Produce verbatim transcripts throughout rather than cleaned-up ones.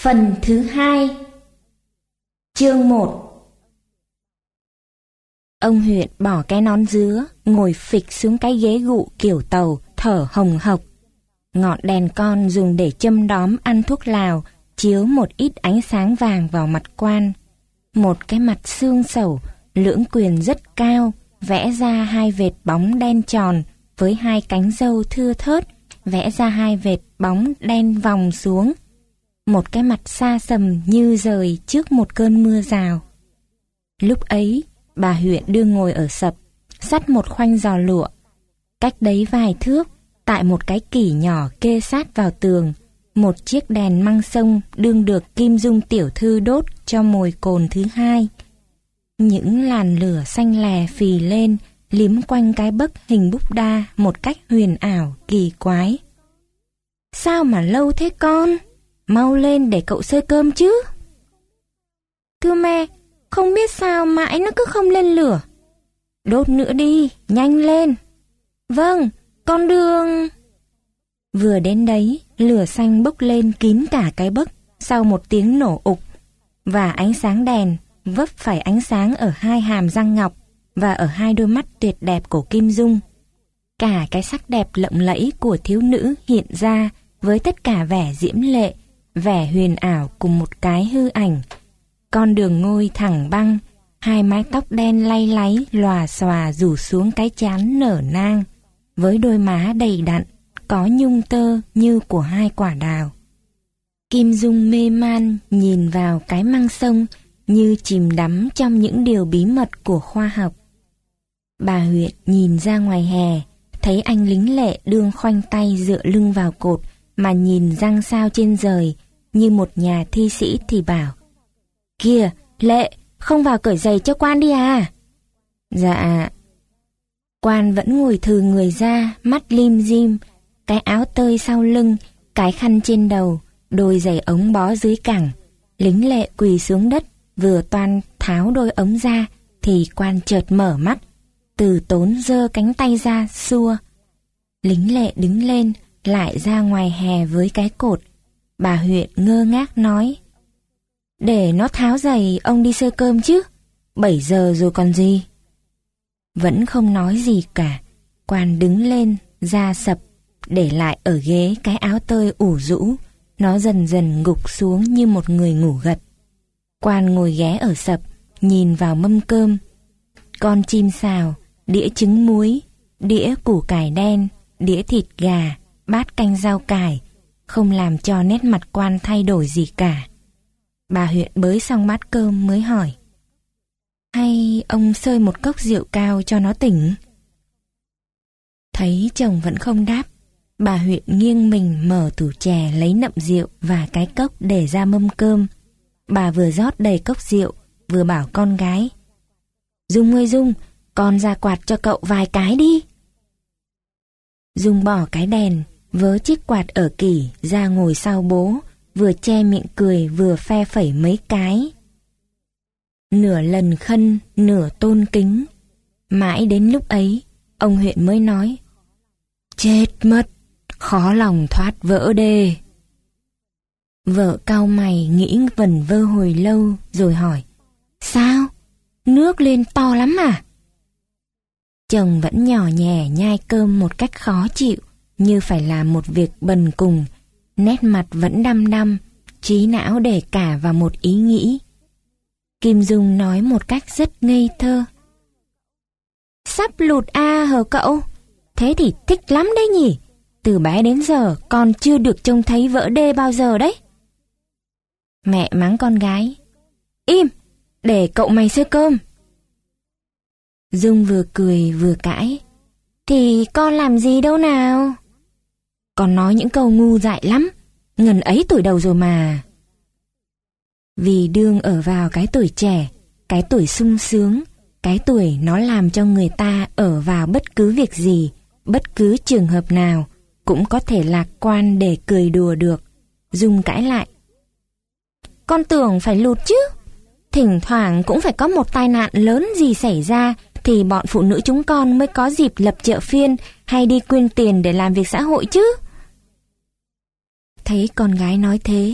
Phần thứ hai. Chương một. Ông huyện bỏ cái nón dứa, ngồi phịch xuống cái ghế gụ kiểu tàu, thở hồng hộc. Ngọn đèn con dùng để châm đóm ăn thuốc lào, chiếu một ít ánh sáng vàng vào mặt quan. Một cái mặt xương xẩu, lưỡng quyền rất cao, vẽ ra hai vệt bóng đen tròn với hai cánh râu thưa thớt, vẽ ra hai vệt bóng đen vòng xuống. Một cái mặt xa sầm như rời trước một cơn mưa rào. Lúc ấy, bà huyện đương ngồi ở sập, xắt một khoanh giò lụa. Cách đấy vài thước, tại một cái kỷ nhỏ kê sát vào tường, một chiếc đèn măng sông đương được Kim Dung tiểu thư đốt cho mồi cồn thứ hai. Những làn lửa xanh lè phì lên, liếm quanh cái bấc hình búp đa một cách huyền ảo, kỳ quái. Sao mà lâu thế con? Mau lên để cậu xơi cơm chứ. Thưa mẹ, không biết sao mãi nó cứ không lên lửa. Đốt nữa đi, nhanh lên. Vâng, con đường. Vừa đến đấy, lửa xanh bốc lên kín cả cái bấc sau một tiếng nổ ục, và ánh sáng đèn vấp phải ánh sáng ở hai hàm răng ngọc và ở hai đôi mắt tuyệt đẹp của Kim Dung. Cả cái sắc đẹp lộng lẫy của thiếu nữ hiện ra với tất cả vẻ diễm lệ, vẻ huyền ảo cùng một cái hư ảnh. Con đường ngôi thẳng băng, hai mái tóc đen lay láy lòa xòa rủ xuống cái trán nở nang, với đôi má đầy đặn, có nhung tơ như của hai quả đào. Kim Dung mê man nhìn vào cái măng sông như chìm đắm trong những điều bí mật của khoa học. Bà huyện nhìn ra ngoài hè, thấy anh lính lệ đương khoanh tay dựa lưng vào cột mà nhìn răng sao trên rời như một nhà thi sĩ thì bảo: Kìa, Lệ, không vào cởi giày cho quan đi à? Dạ. Quan vẫn ngồi thừ người ra, mắt lim dim, cái áo tơi sau lưng, cái khăn trên đầu, đôi giày ống bó dưới cẳng. Lính lệ quỳ xuống đất, vừa toan tháo đôi ống ra thì quan chợt mở mắt, từ tốn giơ cánh tay ra xua. Lính lệ đứng lên, lại ra ngoài hè với cái cột. Bà huyện ngơ ngác nói: Để nó tháo giày ông đi xơi cơm chứ, bảy giờ rồi còn gì. Vẫn không nói gì cả. Quan đứng lên, ra sập, để lại ở ghế cái áo tơi ủ rũ. Nó dần dần gục xuống như một người ngủ gật. Quan ngồi ghé ở sập, nhìn vào mâm cơm. Con chim xào, đĩa trứng muối, đĩa củ cải đen, đĩa thịt gà, bát canh rau cải, không làm cho nét mặt quan thay đổi gì cả. Bà huyện bới xong bát cơm mới hỏi: Hay ông xơi một cốc rượu cao cho nó tỉnh? Thấy chồng vẫn không đáp, bà huyện nghiêng mình mở tủ chè lấy nậm rượu và cái cốc để ra mâm cơm. Bà vừa rót đầy cốc rượu, vừa bảo con gái: Dung ơi Dung, con ra quạt cho cậu vài cái đi. Dung bỏ cái đèn, vớ chiếc quạt ở kỷ ra ngồi sau bố, vừa che miệng cười vừa phe phẩy mấy cái. Nửa lần khân, nửa tôn kính. Mãi đến lúc ấy, ông huyện mới nói: Chết mất, khó lòng thoát vỡ đê. Vợ cau mày nghĩ vẩn vơ hồi lâu rồi hỏi: Sao? Nước lên to lắm à? Chồng vẫn nhỏ nhẹ nhai cơm một cách khó chịu, như phải làm một việc bần cùng. Nét mặt vẫn đăm đăm, trí não để cả vào một ý nghĩ. Kim Dung nói một cách rất ngây thơ: Sắp lụt à hờ cậu? Thế thì thích lắm đấy nhỉ? Từ bé đến giờ con chưa được trông thấy vỡ đê bao giờ đấy. Mẹ mắng con gái: Im, để cậu mày xơi cơm. Dung vừa cười vừa cãi: Thì con làm gì đâu nào? Con nói những câu ngu dại lắm, ngần ấy tuổi đầu rồi mà. Vì đương ở vào cái tuổi trẻ, cái tuổi sung sướng, cái tuổi nó làm cho người ta ở vào bất cứ việc gì, bất cứ trường hợp nào cũng có thể lạc quan để cười đùa được. Dung cãi lại: Con tưởng phải lụt chứ. Thỉnh thoảng cũng phải có một tai nạn lớn gì xảy ra thì bọn phụ nữ chúng con mới có dịp lập chợ phiên hay đi quyên tiền để làm việc xã hội chứ. Thấy con gái nói thế,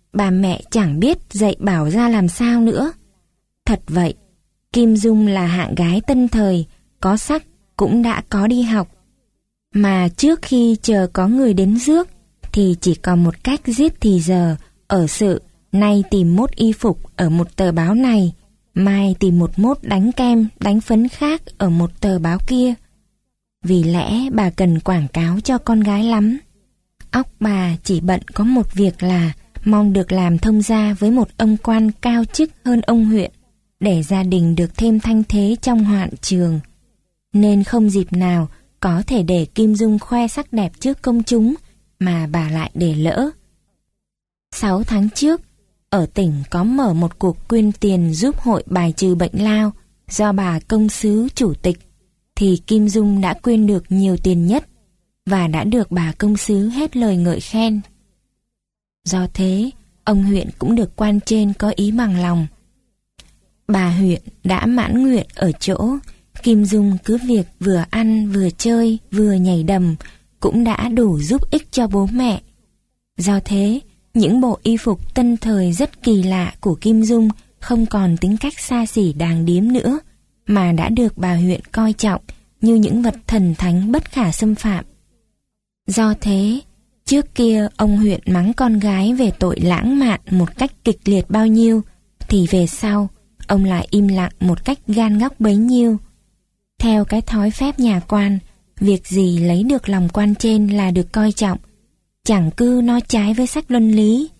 bà mẹ chẳng biết dạy bảo ra làm sao nữa. Thật vậy, Kim Dung là hạng gái tân thời, có sắc cũng đã có đi học. Mà trước khi chờ có người đến rước thì chỉ còn một cách giết thì giờ ở sự nay tìm mốt y phục ở một tờ báo này, mai tìm một mốt đánh kem, đánh phấn khác ở một tờ báo kia. Vì lẽ bà cần quảng cáo cho con gái lắm. Óc bà chỉ bận có một việc là mong được làm thông gia với một ông quan cao chức hơn ông huyện, để gia đình được thêm thanh thế trong hoạn trường. Nên không dịp nào có thể để Kim Dung khoe sắc đẹp trước công chúng mà bà lại để lỡ. Sáu tháng trước, ở tỉnh có mở một cuộc quyên tiền giúp hội bài trừ bệnh lao do bà công sứ chủ tịch, thì Kim Dung đã quyên được nhiều tiền nhất và đã được bà công sứ hết lời ngợi khen. Do thế, ông huyện cũng được quan trên có ý bằng lòng. Bà huyện đã mãn nguyện ở chỗ Kim Dung cứ việc vừa ăn vừa chơi vừa nhảy đầm cũng đã đủ giúp ích cho bố mẹ. Do thế, những bộ y phục tân thời rất kỳ lạ của Kim Dung không còn tính cách xa xỉ đàng điếm nữa, mà đã được bà huyện coi trọng như những vật thần thánh bất khả xâm phạm. Do thế, trước kia ông huyện mắng con gái về tội lãng mạn một cách kịch liệt bao nhiêu, thì về sau, ông lại im lặng một cách gan góc bấy nhiêu. Theo cái thói phép nhà quan, việc gì lấy được lòng quan trên là được coi trọng, chẳng cứ nói trái với sách luân lý.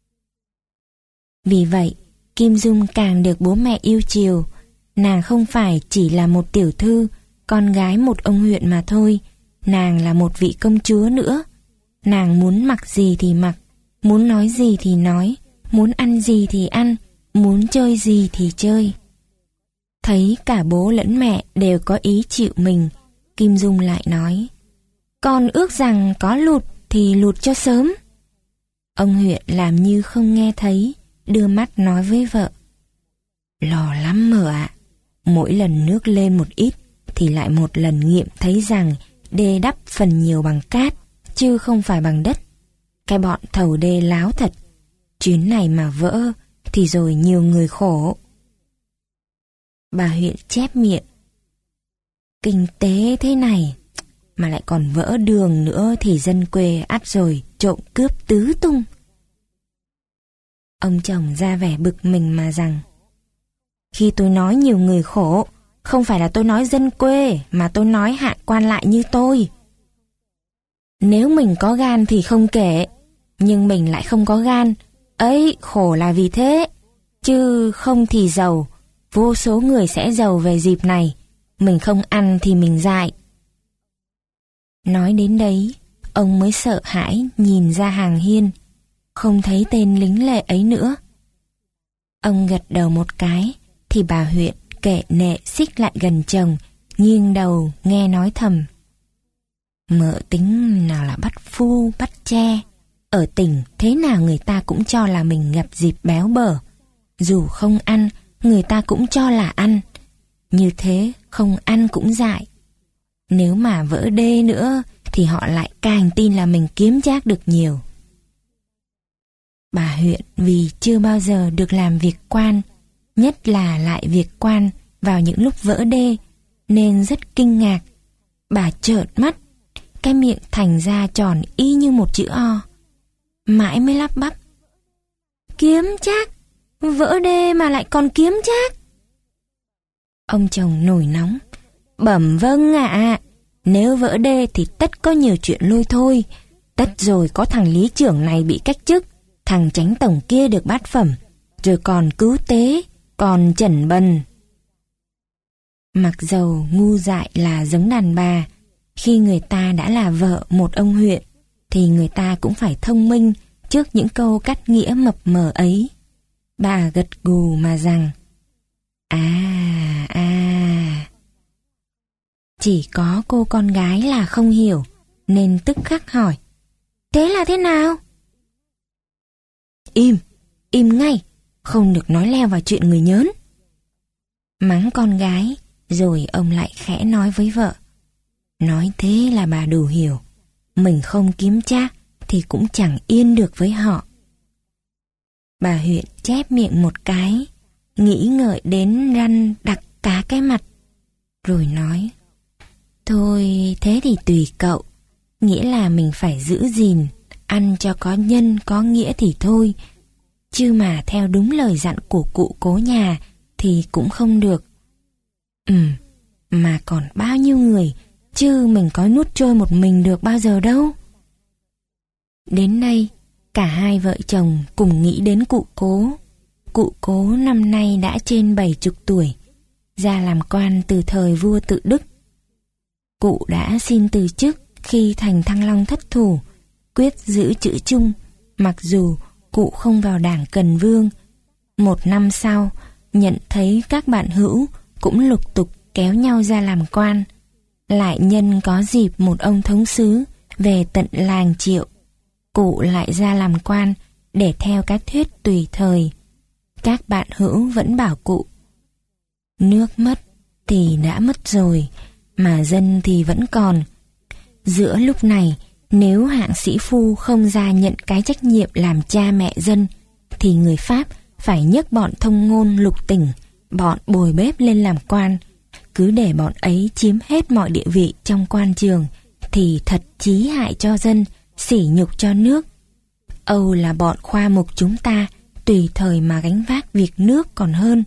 Vì vậy, Kim Dung càng được bố mẹ yêu chiều. Nàng không phải chỉ là một tiểu thư, con gái một ông huyện mà thôi, nàng là một vị công chúa nữa. Nàng muốn mặc gì thì mặc, muốn nói gì thì nói, muốn ăn gì thì ăn, muốn chơi gì thì chơi. Thấy cả bố lẫn mẹ đều có ý chịu mình, Kim Dung lại nói: con ước rằng có lụt thì lụt cho sớm. Ông huyện làm như không nghe thấy, đưa mắt nói với vợ: lo lắm mờ ạ, mỗi lần nước lên một ít thì lại một lần nghiệm thấy rằng đê đắp phần nhiều bằng cát chứ không phải bằng đất. Cái bọn thầu đê láo thật, chuyến này mà vỡ thì rồi nhiều người khổ. Bà huyện chép miệng: kinh tế thế này mà lại còn vỡ đường nữa thì dân quê ắt rồi trộm cướp tứ tung. Ông chồng ra vẻ bực mình mà rằng: khi tôi nói nhiều người khổ, không phải là tôi nói dân quê, mà tôi nói hạ quan lại như tôi. Nếu mình có gan thì không kể, nhưng mình lại không có gan, ấy khổ là vì thế. Chứ không thì giàu, vô số người sẽ giàu về dịp này, mình không ăn thì mình dại. Nói đến đấy, ông mới sợ hãi nhìn ra hàng hiên, không thấy tên lính lệ ấy nữa. Ông gật đầu một cái, thì bà huyện kệ nệ xích lại gần chồng, nghiêng đầu nghe nói thầm: mợ tính nào là bắt phu bắt che, ở tỉnh thế nào người ta cũng cho là mình gặp dịp béo bở, dù không ăn người ta cũng cho là ăn, như thế không ăn cũng dại. Nếu mà vỡ đê nữa thì họ lại càng tin là mình kiếm trác được nhiều. Bà huyện vì chưa bao giờ được làm việc quan, nhất là lại việc quan vào những lúc vỡ đê, nên rất kinh ngạc. Bà trợn mắt, cái miệng thành ra tròn y như một chữ O. Mãi mới lắp bắp: kiếm trác? Vỡ đê mà lại còn kiếm trác? Ông chồng nổi nóng: bẩm vâng ạ, à, nếu vỡ đê thì tất có nhiều chuyện lôi thôi. Tất rồi có thằng lý trưởng này bị cách chức, thằng chánh tổng kia được bát phẩm, rồi còn cứu tế, còn chẩn bần. Mặc dầu ngu dại là giống đàn bà, khi người ta đã là vợ một ông huyện, thì người ta cũng phải thông minh trước những câu cắt nghĩa mập mờ ấy. Bà gật gù mà rằng: à, à. Chỉ có cô con gái là không hiểu, nên tức khắc hỏi: thế là thế nào? Im, im ngay, không được nói leo vào chuyện người nhớn. Mắng con gái, rồi ông lại khẽ nói với vợ: nói thế là bà đủ hiểu, mình không kiếm trác thì cũng chẳng yên được với họ. Bà huyện chép miệng một cái, nghĩ ngợi đến răn đặt cá cái mặt, rồi nói: Thôi thế thì tùy cậu, nghĩa là mình phải giữ gìn, ăn cho có nhân có nghĩa thì thôi, chứ mà theo đúng lời dặn của cụ cố nhà thì cũng không được. Ừ, mà còn bao nhiêu người, chứ mình có nuốt trôi một mình được bao giờ đâu. Đến nay, cả hai vợ chồng cùng nghĩ đến cụ cố. Cụ cố năm nay đã trên bảy chục tuổi, ra làm quan từ thời vua Tự Đức. Cụ đã xin từ chức khi thành Thăng Long thất thủ, quyết giữ chữ chung, mặc dù cụ không vào đảng Cần Vương. Một năm sau, nhận thấy các bạn hữu cũng lục tục kéo nhau ra làm quan, lại nhân có dịp một ông thống sứ về tận làng Triệu, cụ lại ra làm quan để theo cái thuyết tùy thời. Các bạn hữu vẫn bảo cụ: nước mất thì đã mất rồi, mà dân thì vẫn còn. Giữa lúc này, nếu hạng sĩ phu không ra nhận cái trách nhiệm làm cha mẹ dân, thì người Pháp phải nhấc bọn thông ngôn lục tỉnh, bọn bồi bếp lên làm quan. Cứ để bọn ấy chiếm hết mọi địa vị trong quan trường thì thật chí hại cho dân, sỉ nhục cho nước. Âu là bọn khoa mục chúng ta tùy thời mà gánh vác việc nước còn hơn.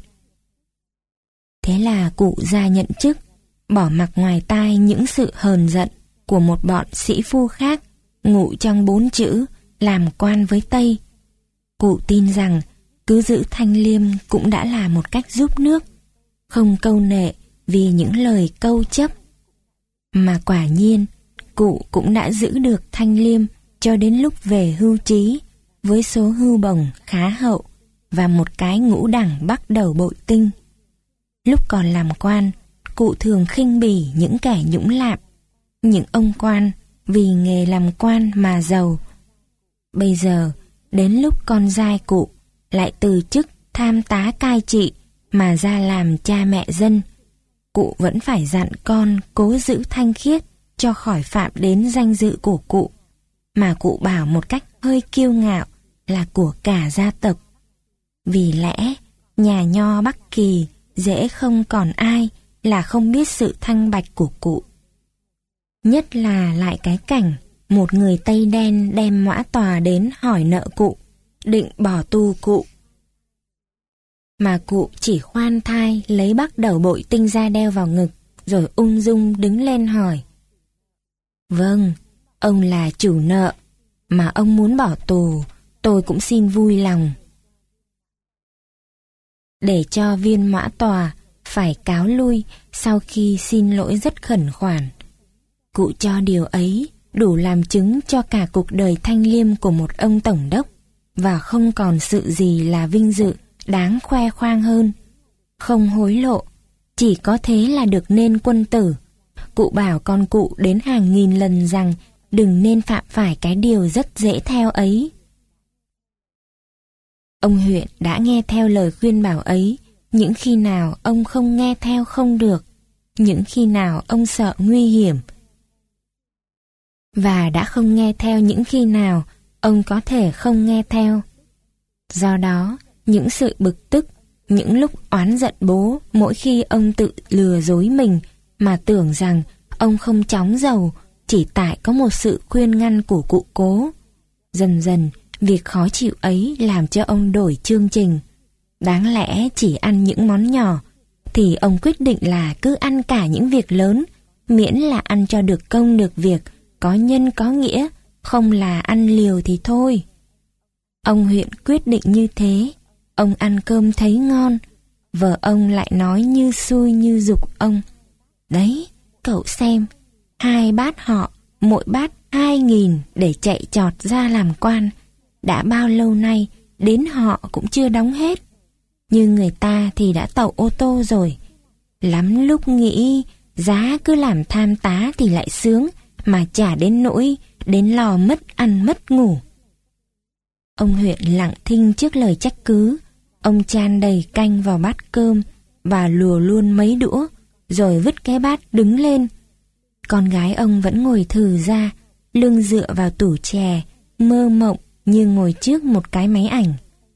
Thế là cụ ra nhận chức, bỏ mặc ngoài tai những sự hờn giận của một bọn sĩ phu khác ngụ trong bốn chữ làm quan với Tây. Cụ tin rằng cứ giữ thanh liêm cũng đã là một cách giúp nước, không câu nệ vì những lời câu chấp. Mà quả nhiên, cụ cũng đã giữ được thanh liêm cho đến lúc về hưu trí, với số hưu bổng khá hậu và một cái ngũ đẳng bắt đầu bội tinh. Lúc còn làm quan, cụ thường khinh bỉ những kẻ nhũng lạm, những ông quan vì nghề làm quan mà giàu. Bây giờ, đến lúc con trai cụ lại từ chức tham tá cai trị mà ra làm cha mẹ dân, cụ vẫn phải dặn con cố giữ thanh khiết cho khỏi phạm đến danh dự của cụ, mà cụ bảo một cách hơi kiêu ngạo là của cả gia tộc. Vì lẽ nhà nho Bắc Kỳ dễ không còn ai là không biết sự thanh bạch của cụ. Nhất là lại cái cảnh một người Tây đen đem mõ tòa đến hỏi nợ cụ, định bỏ tù cụ. Mà cụ chỉ khoan thai lấy bắt đầu bội tinh ra đeo vào ngực, rồi ung dung đứng lên hỏi: Vâng, ông là chủ nợ, mà ông muốn bỏ tù, tôi cũng xin vui lòng. Để cho viên mã tòa phải cáo lui sau khi xin lỗi rất khẩn khoản. Cụ cho điều ấy đủ làm chứng cho cả cuộc đời thanh liêm của một ông tổng đốc, và không còn sự gì là vinh dự đáng khoe khoang hơn. Không hối lộ, chỉ có thế là được nên quân tử. Cụ bảo con cụ đến hàng nghìn lần rằng đừng nên phạm phải cái điều rất dễ theo ấy. Ông huyện đã nghe theo lời khuyên bảo ấy, những khi nào ông không nghe theo không được, những khi nào ông sợ nguy hiểm, và đã không nghe theo những khi nào ông có thể không nghe theo. Do đó, những sự bực tức, những lúc oán giận bố mỗi khi ông tự lừa dối mình mà tưởng rằng ông không chóng giàu chỉ tại có một sự khuyên ngăn của cụ cố. Dần dần, việc khó chịu ấy làm cho ông đổi chương trình. Đáng lẽ chỉ ăn những món nhỏ, thì ông quyết định là cứ ăn cả những việc lớn, miễn là ăn cho được công được việc, có nhân có nghĩa, không là ăn liều thì thôi. Ông huyện quyết định như thế. Ông ăn cơm thấy ngon, vợ ông lại nói như xui như giục ông: Đấy, cậu xem, hai bát họ, mỗi bát hai nghìn để chạy trọt ra làm quan. Đã bao lâu nay, đến họ cũng chưa đóng hết. Như người ta thì đã tậu ô tô rồi. Lắm lúc nghĩ, giá cứ làm tham tá thì lại sướng, mà chả đến nỗi, đến lò mất ăn mất ngủ. Ông huyện lặng thinh trước lời trách cứ. Ông chan đầy canh vào bát cơm và lùa luôn mấy đũa, rồi vứt cái bát đứng lên. Con gái ông vẫn ngồi thừ ra, lưng dựa vào tủ chè, mơ mộng như ngồi trước một cái máy ảnh.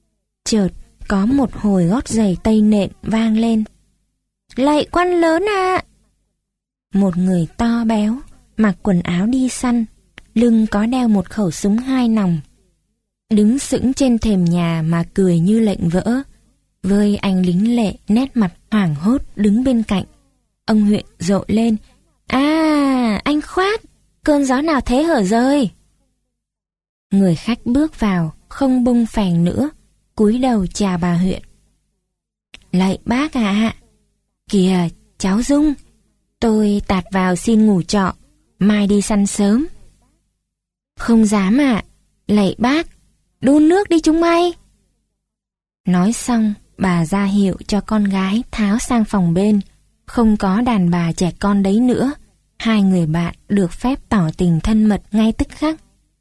Chợt có một hồi gót giày tây nện vang lên. Lạy quan lớn ạ! À! Một người to béo, mặc quần áo đi săn, lưng có đeo một khẩu súng hai nòng, đứng sững trên thềm nhà mà cười như lệnh vỡ, với anh lính lệ nét mặt hoảng hốt đứng bên cạnh. Ông huyện rộ lên: À, anh Khoát, cơn gió nào thế hở rơi? Người khách bước vào, không bung phèn nữa, cúi đầu chào bà huyện. Lạy bác ạ! À, kìa, cháu Dung, tôi tạt vào xin ngủ trọ, mai đi săn sớm. Không dám ạ, à, lạy bác, đun nước đi chúng mày. Nói xong, bà ra hiệu cho con gái tháo sang phòng bên, không có đàn bà trẻ con đấy nữa. Hai người bạn được phép tỏ tình thân mật ngay tức khắc.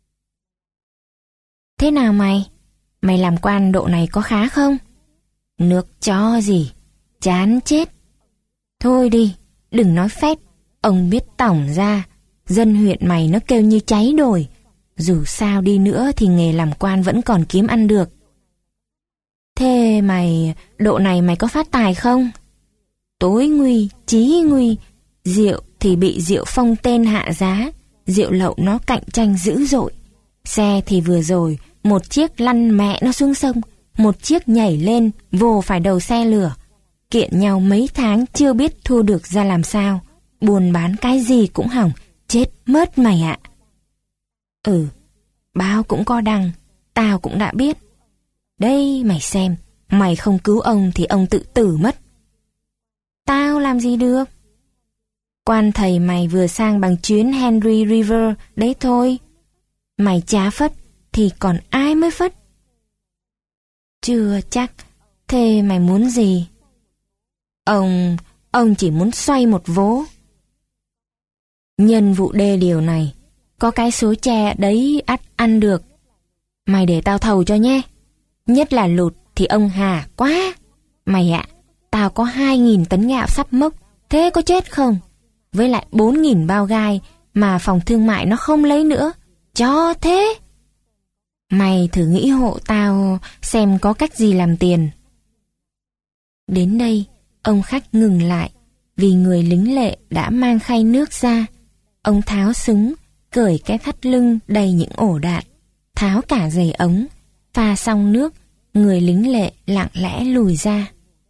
Thế nào mày? Mày làm quan độ này có khá không? Nước chó gì, chán chết. Thôi đi, đừng nói phép, ông biết tổng ra, dân huyện mày nó kêu như cháy đồi. Dù sao đi nữa thì nghề làm quan vẫn còn kiếm ăn được. Thế mày, độ này mày có phát tài không? Tối nguy, chí nguy, rượu thì bị rượu phong tên hạ giá, rượu lậu nó cạnh tranh dữ dội. Xe thì vừa rồi, một chiếc lăn mẹ nó xuống sông, một chiếc nhảy lên, vồ phải đầu xe lửa. Kiện nhau mấy tháng chưa biết thu được ra làm sao, buôn bán cái gì cũng hỏng, chết mất mày ạ. Ừ, báo cũng có đăng, tao cũng đã biết. Đây mày xem, mày không cứu ông thì ông tự tử mất. Tao làm gì được? Quan thầy mày vừa sang bằng chuyến Henry River đấy thôi. Mày chá phất thì còn ai mới phất? Chưa chắc. Thế mày muốn gì? Ông, ông chỉ muốn xoay một vố. Nhân vụ đê điều này, có cái số tre đấy ắt ăn được. Mày để tao thầu cho nhé. Nhất là lụt thì ông hà quá. Mày ạ, tao có hai nghìn tấn gạo sắp mốc, thế có chết không? Với lại bốn nghìn bao gai mà phòng thương mại nó không lấy nữa. Cho thế. Mày thử nghĩ hộ tao xem có cách gì làm tiền. Đến đây, ông khách ngừng lại, vì người lính lệ đã mang khay nước ra. Ông tháo súng, cởi cái thắt lưng đầy những ổ đạn, tháo cả giày ống, pha xong nước, người lính lệ lặng lẽ lùi ra.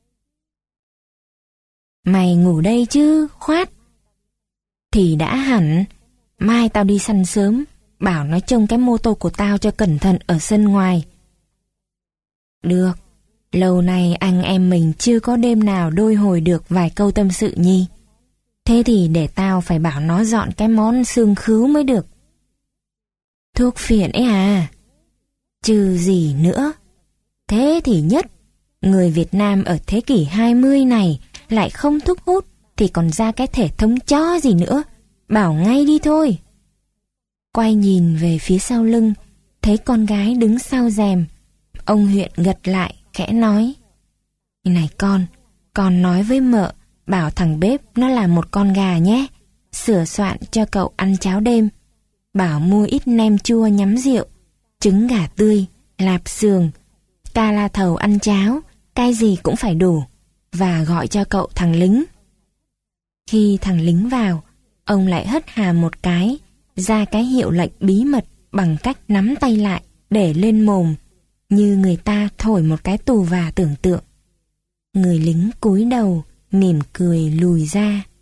Mày ngủ đây chứ, Khoát? Thì đã hẳn, mai tao đi săn sớm, bảo nó trông cái mô tô của tao cho cẩn thận ở sân ngoài. Được, lâu nay anh em mình chưa có đêm nào đôi hồi được vài câu tâm sự nhi. Thế thì để tao phải bảo nó dọn cái món xương khứu mới được. Thuốc phiện ấy à? Chứ gì nữa. Thế thì nhất, người Việt Nam ở thế kỷ hai mươi này lại không thuốc hút thì còn ra cái thể thống chó gì nữa. Bảo ngay đi thôi. Quay nhìn về phía sau lưng, thấy con gái đứng sau rèm. Ông huyện gật lại, khẽ nói: Này con, con nói với mợ, bảo thằng bếp nó làm một con gà nhé, sửa soạn cho cậu ăn cháo đêm. Bảo mua ít nem chua nhắm rượu, trứng gà tươi, lạp xương, ca la thầu ăn cháo, cái gì cũng phải đủ, và gọi cho cậu thằng lính. Khi thằng lính vào, ông lại hất hà một cái, ra cái hiệu lệnh bí mật bằng cách nắm tay lại, để lên mồm, như người ta thổi một cái tù và tưởng tượng. Người lính cúi đầu, mỉm cười lùi ra.